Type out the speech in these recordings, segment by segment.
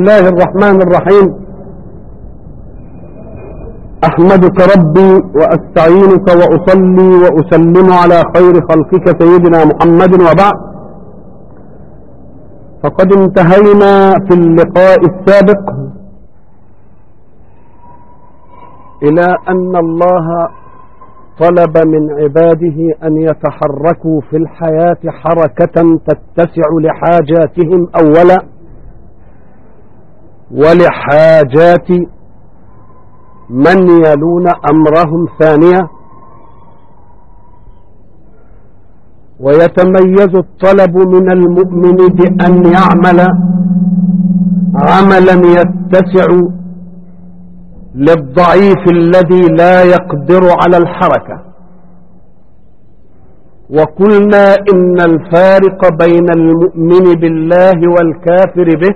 الله الرحمن الرحيم. أحمدك ربي وأستعينك وأصلي وأسلم على خير خلقك سيدنا محمد، وبعد، فقد انتهينا في اللقاء السابق إلى أن الله طلب من عباده أن يتحركوا في الحياة حركة تتسع لحاجاتهم أولا ولحاجات من يلون أمرهم ثانيا، ويتميز الطلب من المؤمن بأن يعمل عملا يتسع للضعيف الذي لا يقدر على الحركة. وقلنا إن الفارق بين المؤمن بالله والكافر به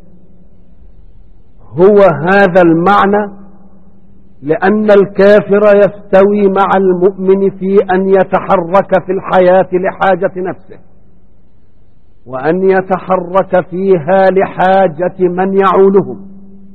هو هذا المعنى، لأن الكافر يستوي مع المؤمن في أن يتحرك في الحياة لحاجة نفسه، وأن يتحرك فيها لحاجة من يعولهم.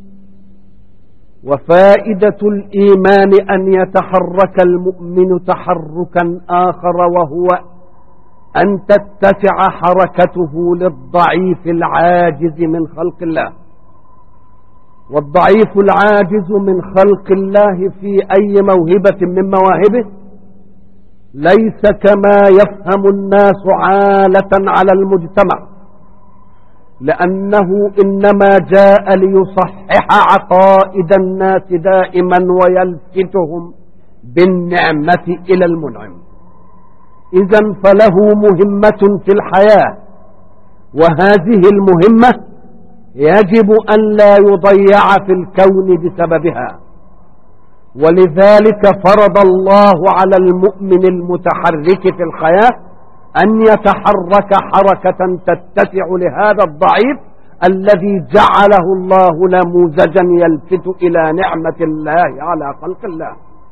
وفائدة الإيمان أن يتحرك المؤمن تحركا آخر، وهو أن تتسع حركته للضعيف العاجز من خلق الله. والضعيف العاجز من خلق الله في أي موهبة من مواهبه ليس كما يفهم الناس عالة على المجتمع، لأنه إنما جاء ليصحح عقائد الناس دائما ويلفتهم بالنعمة إلى المنعم. إذن فله مهمة في الحياة، وهذه المهمة يجب أن لا يضيع في الكون بسببها. ولذلك فرض الله على المؤمن المتحرك في الحياة أن يتحرك حركة تتسع لهذا الضعيف الذي جعله الله نموذجا يلفت إلى نعمة الله على خلق الله.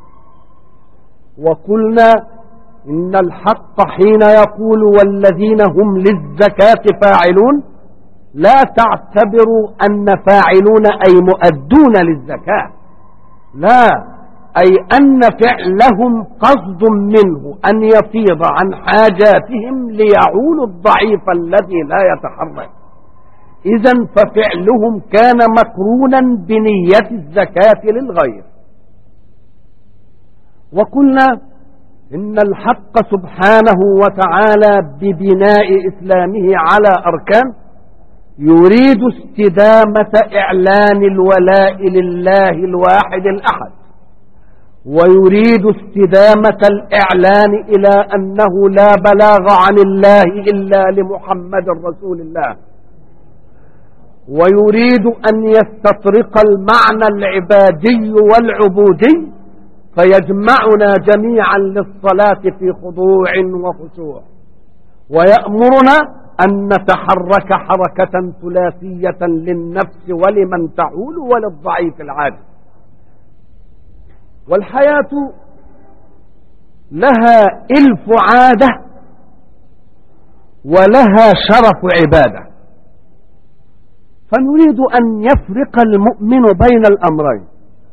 وقلنا إن الحق حين يقول والذين هم للزكاة فاعلون لا تعتبروا أن فاعلون أي مؤدون للزكاة، لا، أي أن فعلهم قصد منه أن يفيض عن حاجاتهم ليعول الضعيف الذي لا يتحرك. إذن ففعلهم كان مقرونا بنية الزكاة للغير. وقلنا إن الحق سبحانه وتعالى ببناء إسلامه على أركان يريد استدامة إعلان الولاء لله الواحد الأحد، ويريد استدامة الإعلان إلى أنه لا بلاغ عن الله إلا لمحمد رسول الله، ويريد أن يستطرق المعنى العبادي والعبودي فيجمعنا جميعا للصلاة في خضوع وخشوع، ويأمرنا أن نتحرك حركة ثلاثية للنفس ولمن تعول وللضعيف العاجز. والحياة لها إلف عادة ولها شرف عبادة، فنريد أن يفرق المؤمن بين الأمرين.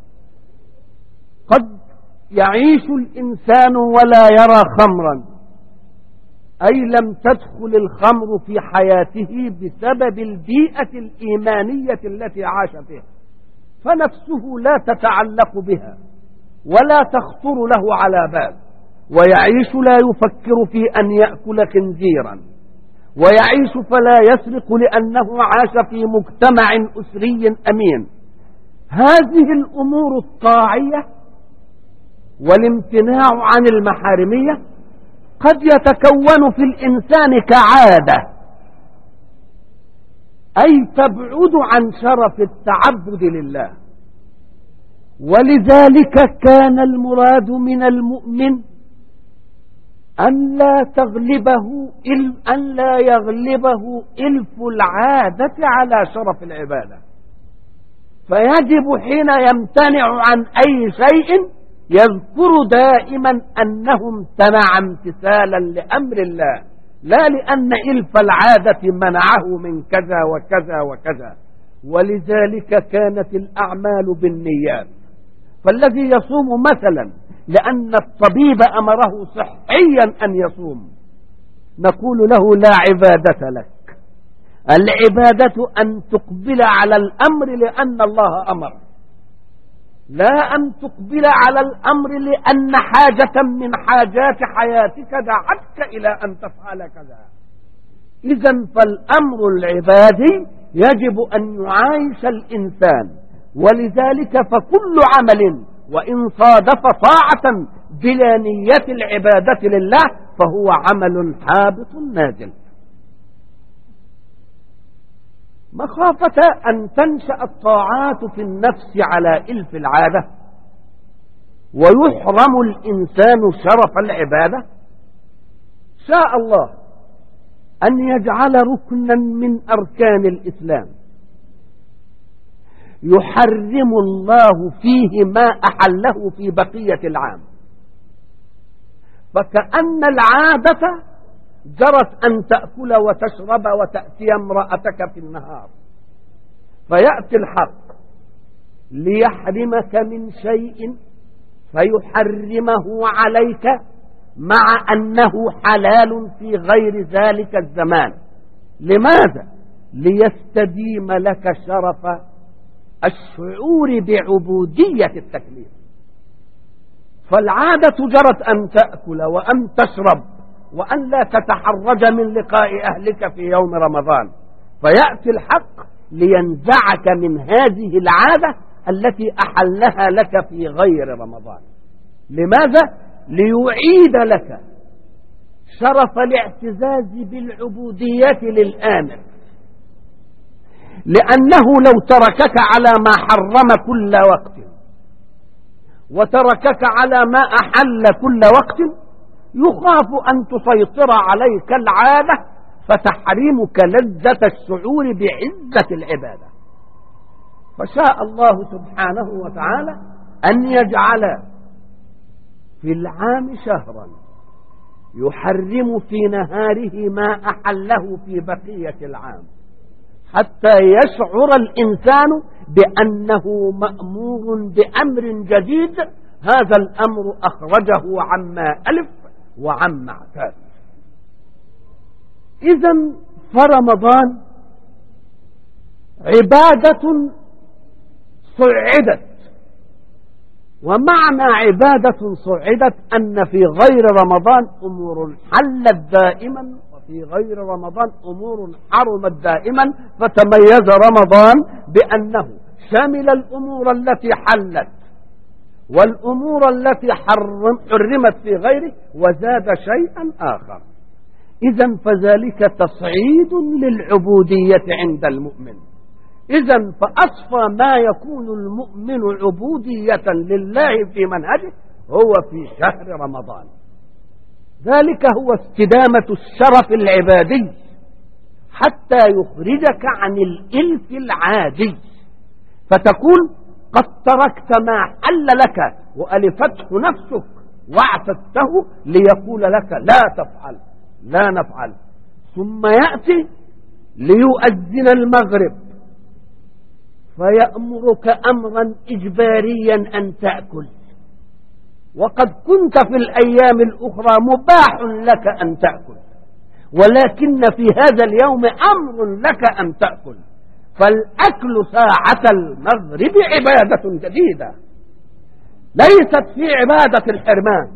قد يعيش الإنسان ولا يرى خمرا، أي لم تدخل الخمر في حياته بسبب البيئة الإيمانية التي عاش فيها، فنفسه لا تتعلق بها ولا تخطر له على بال، ويعيش لا يفكر في أن يأكل خنزيرا، ويعيش فلا يسرق لأنه عاش في مجتمع أسري أمين. هذه الأمور الطاعية والامتناع عن المحارمية قد يتكون في الإنسان كعادة، أي تبعد عن شرف التعبد لله. ولذلك كان المراد من المؤمن أن لا يغلبه إلف العادة على شرف العبادة، فيجب حين يمتنع عن أي شيء يذكر دائما أنه امتنع امتثالا لأمر الله، لا لأن إلف العادة منعه من كذا وكذا وكذا. ولذلك كانت الأعمال بالنيات. فالذي يصوم مثلا لأن الطبيب أمره صحيا أن يصوم، نقول له لا عبادة لك. العبادة أن تقبل على الأمر لأن الله أمر، لا أن تقبل على الأمر لأن حاجة من حاجات حياتك دعتك إلى أن تفعل كذا. إذن فالأمر العبادي يجب أن يعايش الإنسان، ولذلك فكل عمل وإن صادف طاعة بلا نية العبادة لله فهو عمل حابط نازل. مخافة أن تنشأ الطاعات في النفس على إلف العادة ويحرم الإنسان شرف العبادة، شاء الله أن يجعل ركنا من أركان الإسلام يحرم الله فيه ما أحله في بقية العام، فكأن العادة جرت أن تأكل وتشرب وتأتي امرأتك في النهار، فيأتي الحق ليحرمك من شيء فيحرمه عليك مع أنه حلال في غير ذلك الزمان. لماذا؟ ليستديم لك شرف الشعور بعبودية التكليف. فالعادة جرت أن تأكل وأن تشرب وأن لا تتحرج من لقاء أهلك في يوم رمضان، فيأتي الحق لينزعك من هذه العادة التي أحلها لك في غير رمضان. لماذا؟ ليعيد لك شرف الاعتزاز بالعبودية للآمر، لأنه لو تركك على ما حرم كل وقت وتركك على ما أحل كل وقت يخاف أن تسيطر عليك العادة فتحرمك لذة الشعور بعزة العبادة. فشاء الله سبحانه وتعالى أن يجعل في العام شهرا يحرم في نهاره ما أحله في بقية العام، حتى يشعر الإنسان بأنه مأمور بأمر جديد، هذا الأمر أخرجه عما ألف وعما اعتاد. إذن فرمضان عبادة صعدت، ومعنى عبادة صعدت أن في غير رمضان أمور حلت دائما وفي غير رمضان أمور حرمت دائما، فتميز رمضان بأنه شمل الأمور التي حلت والأمور التي حرمت في غيره وزاد شيئا آخر. إذن فذلك تصعيد للعبودية عند المؤمن. إذن فأصفى ما يكون المؤمن عبودية لله في منهجه هو في شهر رمضان. ذلك هو استدامة الشرف العبادي حتى يخرجك عن الإلف العادي، فتكون قد تركت ما حل لك وألفته نفسك واعتدته ليقول لك لا تفعل، لا نفعل، ثم يأتي ليؤذن المغرب فيأمرك أمرا إجباريا أن تأكل، وقد كنت في الأيام الأخرى مباح لك أن تأكل، ولكن في هذا اليوم أمر لك أن تأكل. فالأكل ساعة المغرب عبادة جديدة ليست في عبادة الحرمان،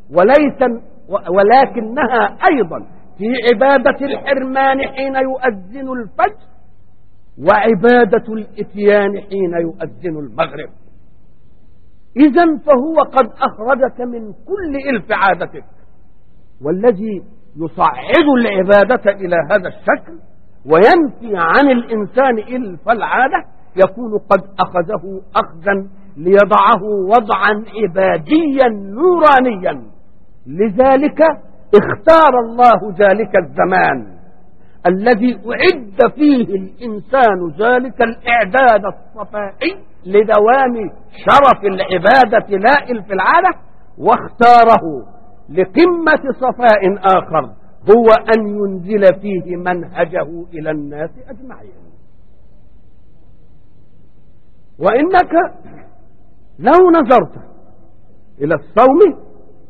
ولكنها أيضا في عبادة الحرمان حين يؤذن الفجر، وعبادة الإتيان حين يؤذن المغرب. إذن فهو قد أخرجك من كل إلف عادتك، والذي يصعد العبادة إلى هذا الشكل وينفي عن الإنسان إلف العادة يكون قد أخذه أخذا ليضعه وضعا عباديا نورانيا. لذلك اختار الله ذلك الزمان الذي أعد فيه الإنسان ذلك الإعداد الصفائي لدوام شرف العبادة لا إلف العادة، واختاره لقمة صفاء آخر هو أن ينزل فيه منهجه إلى الناس أجمعين. وإنك لو نظرت إلى الصوم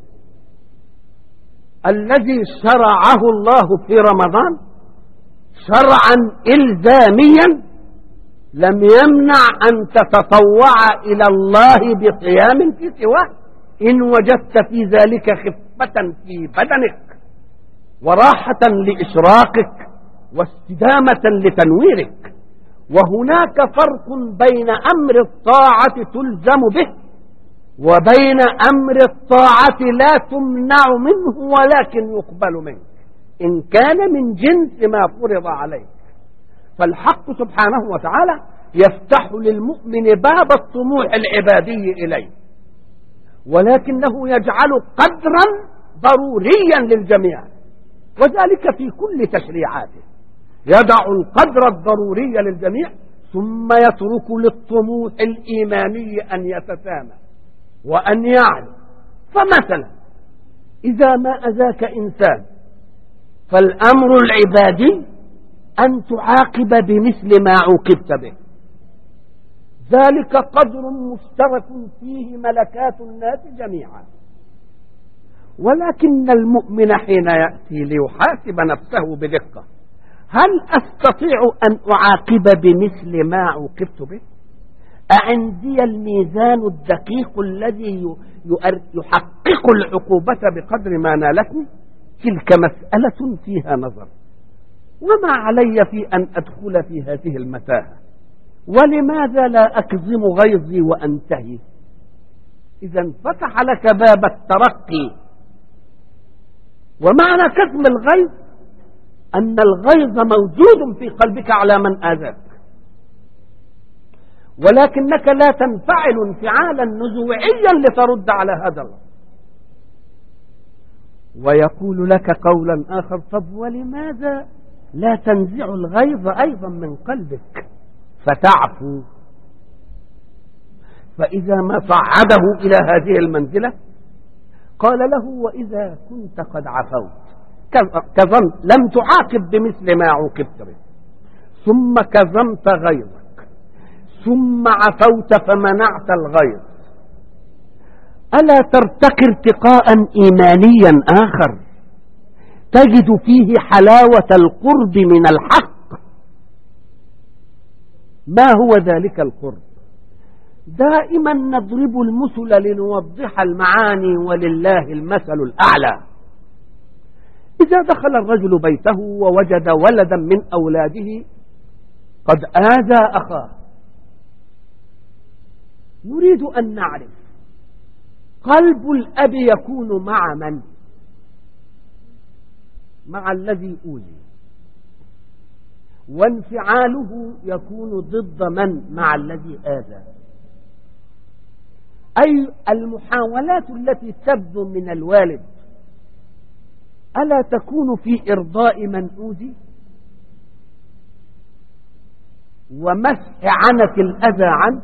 الذي شرعه الله في رمضان شرعا إلزاميا لم يمنع أن تتطوع إلى الله بصيام في سواه إن وجدت في ذلك خفة في بدنك وراحة لإشراقك واستدامة لتنويرك. وهناك فرق بين أمر الطاعة تلزم به وبين أمر الطاعة لا تمنع منه ولكن يقبل منك إن كان من جنس ما فرض عليك. فالحق سبحانه وتعالى يفتح للمؤمن باب الطموح العبادي إليه، ولكنه يجعل قدرا ضروريا للجميع، وذلك في كل تشريعاته يضع القدر الضروري للجميع ثم يترك للطموح الإيماني أن يتسامى وأن يعلم. فمثلا إذا ما أذاك إنسان فالأمر العبادي أن تعاقب بمثل ما عوقبت به، ذلك قدر مشترك فيه ملكات الناس جميعا. ولكن المؤمن حين يأتي ليحاسب نفسه بدقة هل أستطيع أن أعاقب بمثل ما عوقبت به؟ أعندي الميزان الدقيق الذي يحقق العقوبة بقدر ما نالتني؟ تلك مسألة فيها نظر، وما علي في أن أدخل في هذه المتاهة؟ ولماذا لا أكظم غيظي وأنتهي؟ إذا فتح لك باب الترقي. ومعنى كظم الغيظ أن الغيظ موجود في قلبك على من آذاك، ولكنك لا تنفعل انفعالا نزوعيا لترد على هذا الغيظ. ويقول لك قولا آخر: طب ولماذا لا تنزع الغيظ أيضا من قلبك فتعفو؟ فإذا ما صعده إلى هذه المنزلة قال له: وإذا كنت قد عفوت كظمت لم تعاقب بمثل ما عوقبت به، ثم كظمت غيظك ثم عفوت فمنعت الغيظ، ألا ترتقي ارتقاء إيمانيا آخر تجد فيه حلاوة القرب من الحق؟ ما هو ذلك القرب؟ دائما نضرب المثل لنوضح المعاني ولله المثل الأعلى. إذا دخل الرجل بيته ووجد ولدا من أولاده قد آذى أخاه، نريد أن نعرف قلب الأب يكون مع من؟ مع الذي أوذي، وانفعاله يكون ضد من؟ مع الذي آذى. أي المحاولات التي تبدو من الوالد ألا تكون في إرضاء من أوذي ومسح عنة الأذى عنه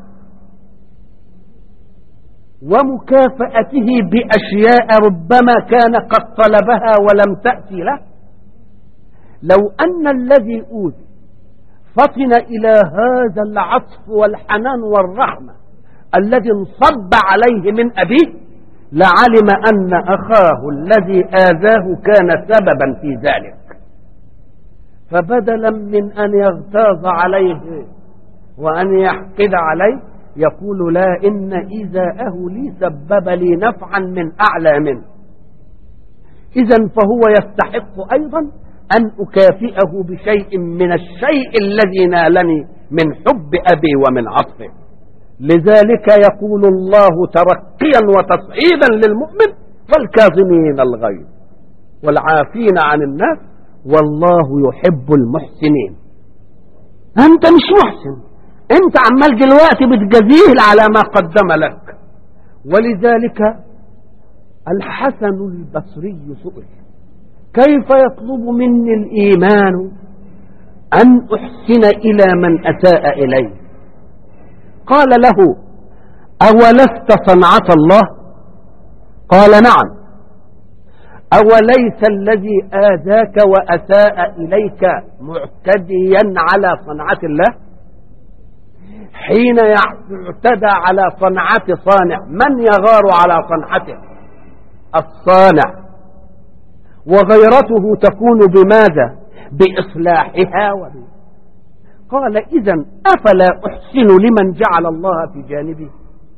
ومكافأته بأشياء ربما كان قد طلبها ولم تأتي له؟ لو أن الذي أوذي فطن إلى هذا العطف والحنان والرحمة الذي انصب عليه من أبيه لعلم أن أخاه الذي آذاه كان سببا في ذلك، فبدلا من أن يغتاظ عليه وأن يحقد عليه يقول: لا، إن إيذاءه لي سبب لي نفعا من أعلى منه، إذن فهو يستحق أيضا أن أكافئه بشيء من الشيء الذي نالني من حب أبي ومن عطفه. لذلك يقول الله ترقيا وتصعيدا للمؤمن: والكاظمين الغيظ والعافين عن الناس والله يحب المحسنين. أنت مش محسن، أنت عمال دلوقتي بتجزيه على ما قدم لك. ولذلك الحسن البصري سئل: كيف يطلب مني الإيمان أن أحسن إلى من أساء إليه؟ قال له: أولست صنعة الله؟ قال: نعم. أوليس الذي آذاك وأساء إليك معتديا على صنعة الله؟ حين يعتدى على صنعة صانع. من يغار على صنعته؟ الصانع. وغيرته تكون بماذا؟ بإصلاحها قال إذن أفلا أحسن لمن جعل الله في جانبي؟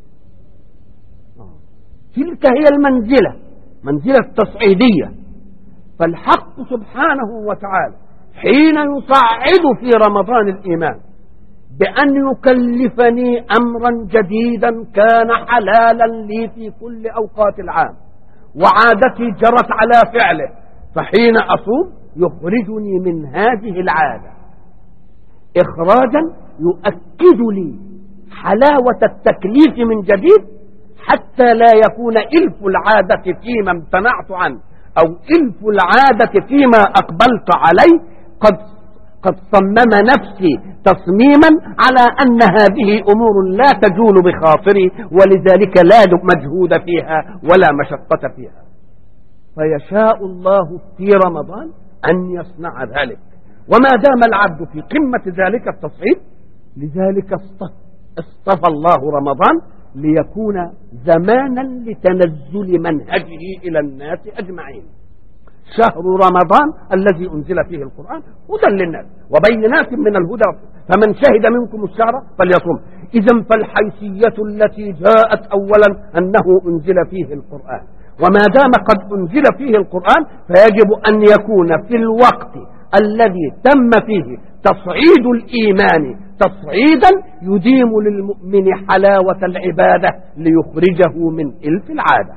تلك هي المنزلة، منزلة تصعيدية. فالحق سبحانه وتعالى حين يصعد في رمضان الإيمان بأن يكلفني أمرا جديدا كان حلالا لي في كل أوقات العام وعادتي جرت على فعله، فحين أصوم يخرجني من هذه العادة إخراجا يؤكد لي حلاوة التكليف من جديد، حتى لا يكون إلف العادة فيما امتنعت عنه أو إلف العادة فيما أقبلت عليه قد صمم نفسي تصميما على أن هذه أمور لا تجول بخاطري، ولذلك لا مجهود فيها ولا مشقة فيها. فيشاء الله في رمضان أن يصنع ذلك، وما دام العبد في قمة ذلك التصعيد، لذلك اصطفى الله رمضان ليكون زمانا لتنزل منهجه إلى الناس أجمعين. شهر رمضان الذي أنزل فيه القرآن هدى للناس وبينات من الهدى، فمن شهد منكم الشهر فليصم. إذن فالحيثية التي جاءت أولا أنه أنزل فيه القرآن، وما دام قد أنزل فيه القرآن فيجب أن يكون في الوقت الذي تم فيه تصعيد الإيمان تصعيدا يديم للمؤمن حلاوة العبادة ليخرجه من إلف العادة.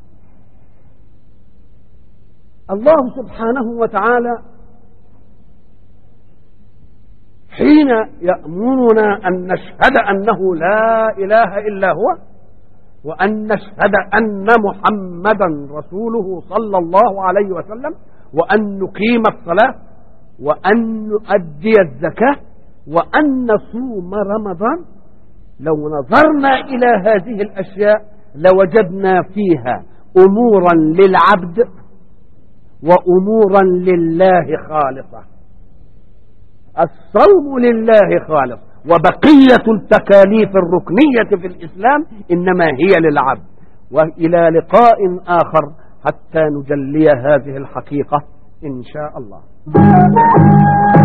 الله سبحانه وتعالى حين يأمرنا أن نشهد أنه لا إله إلا هو، وأن نشهد أن محمدا رسوله صلى الله عليه وسلم، وأن نقيم الصلاة، وأن نؤدي الزكاة، وأن نصوم رمضان، لو نظرنا إلى هذه الأشياء لوجدنا فيها أمورا للعبد وأمورا لله خالصة. الصوم لله خالص، وبقية التكاليف الركنية في الإسلام إنما هي للعبد. وإلى لقاء آخر حتى نجلي هذه الحقيقة إن شاء الله.